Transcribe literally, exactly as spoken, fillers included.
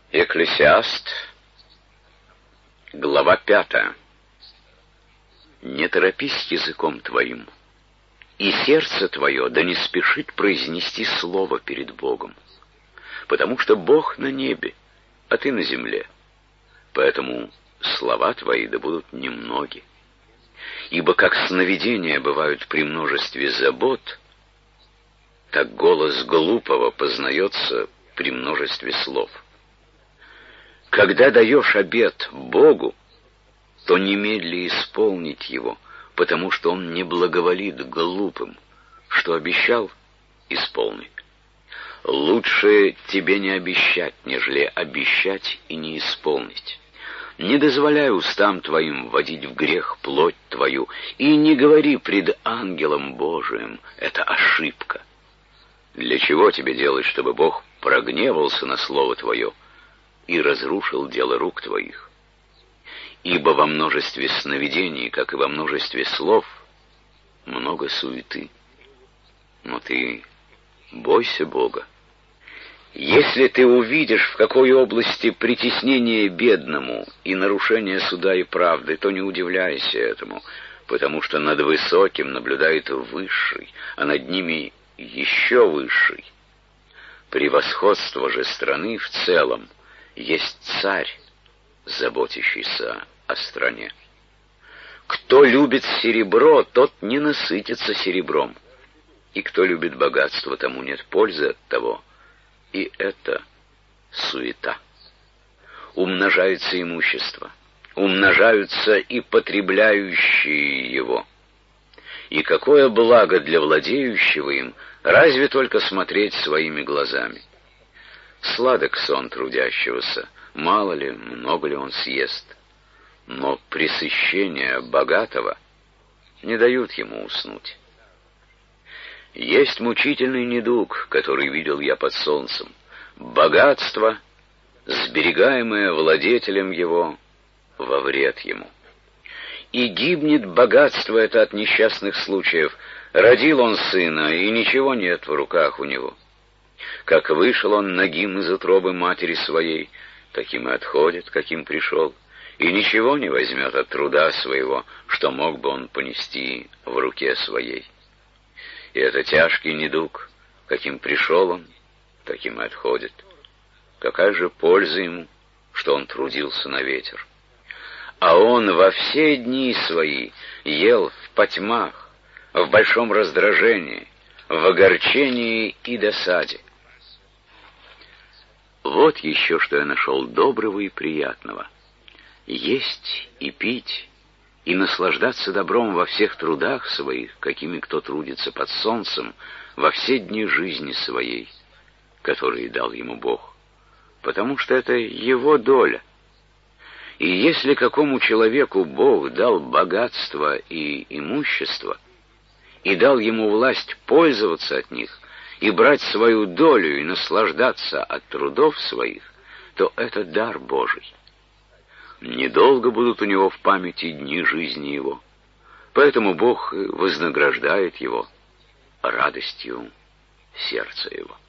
Экклесиаст, глава пятая. Не торопись языком твоим, и сердце твое да не спешит произнести слово перед Богом, потому что Бог на небе, а ты на земле, поэтому слова твои да будут немноги. Ибо как сновидения бывают при множестве забот, так голос глупого познается при множестве слов. Когда даешь обет Богу, то немедли исполнить его, потому что Он не благоволит глупым. Что обещал — исполни. Лучше тебе не обещать, нежели обещать и не исполнить. Не дозволяй устам твоим вводить в грех плоть твою, и не говори пред ангелом Божиим, это ошибка. Для чего тебе делать, чтобы Бог прогневался на слово твое и разрушил дело рук твоих? Ибо во множестве сновидений, как и во множестве слов, много суеты. Но ты бойся Бога. Если ты увидишь, в какой области притеснение бедному и нарушение суда и правды, то не удивляйся этому, потому что над высоким наблюдает высший, а над ними еще высший. Превосходство же страны в целом есть царь, заботящийся о стране. Кто любит серебро, тот не насытится серебром, и кто любит богатство, тому нет пользы от того. И это суета. Умножается имущество, умножаются и потребляющие его. И какое благо для владеющего им, разве только смотреть своими глазами. Сладок сон трудящегося, мало ли, много ли он съест, но пресыщение богатого не дают ему уснуть. Есть мучительный недуг, который видел я под солнцем. Богатство, сберегаемое владетелем его, во вред ему. И гибнет богатство это от несчастных случаев. Родил он сына, и ничего нет в руках у него. Как вышел он нагим из утробы матери своей, таким и отходит, каким пришел, и ничего не возьмет от труда своего, что мог бы он понести в руке своей. И это тяжкий недуг, каким пришел он, таким и отходит. Какая же польза ему, что он трудился на ветер? А он во все дни свои ел в потьмах, в большом раздражении, в огорчении и досаде. Вот еще что я нашел доброго и приятного. Есть и пить, и наслаждаться добром во всех трудах своих, какими кто трудится под солнцем, во все дни жизни своей, которые дал ему Бог, потому что это его доля. И если какому человеку Бог дал богатство и имущество, и дал ему власть пользоваться от них, и брать свою долю и наслаждаться от трудов своих, то это дар Божий. Недолго будут у него в памяти дни жизни его, поэтому Бог вознаграждает его радостью сердца его.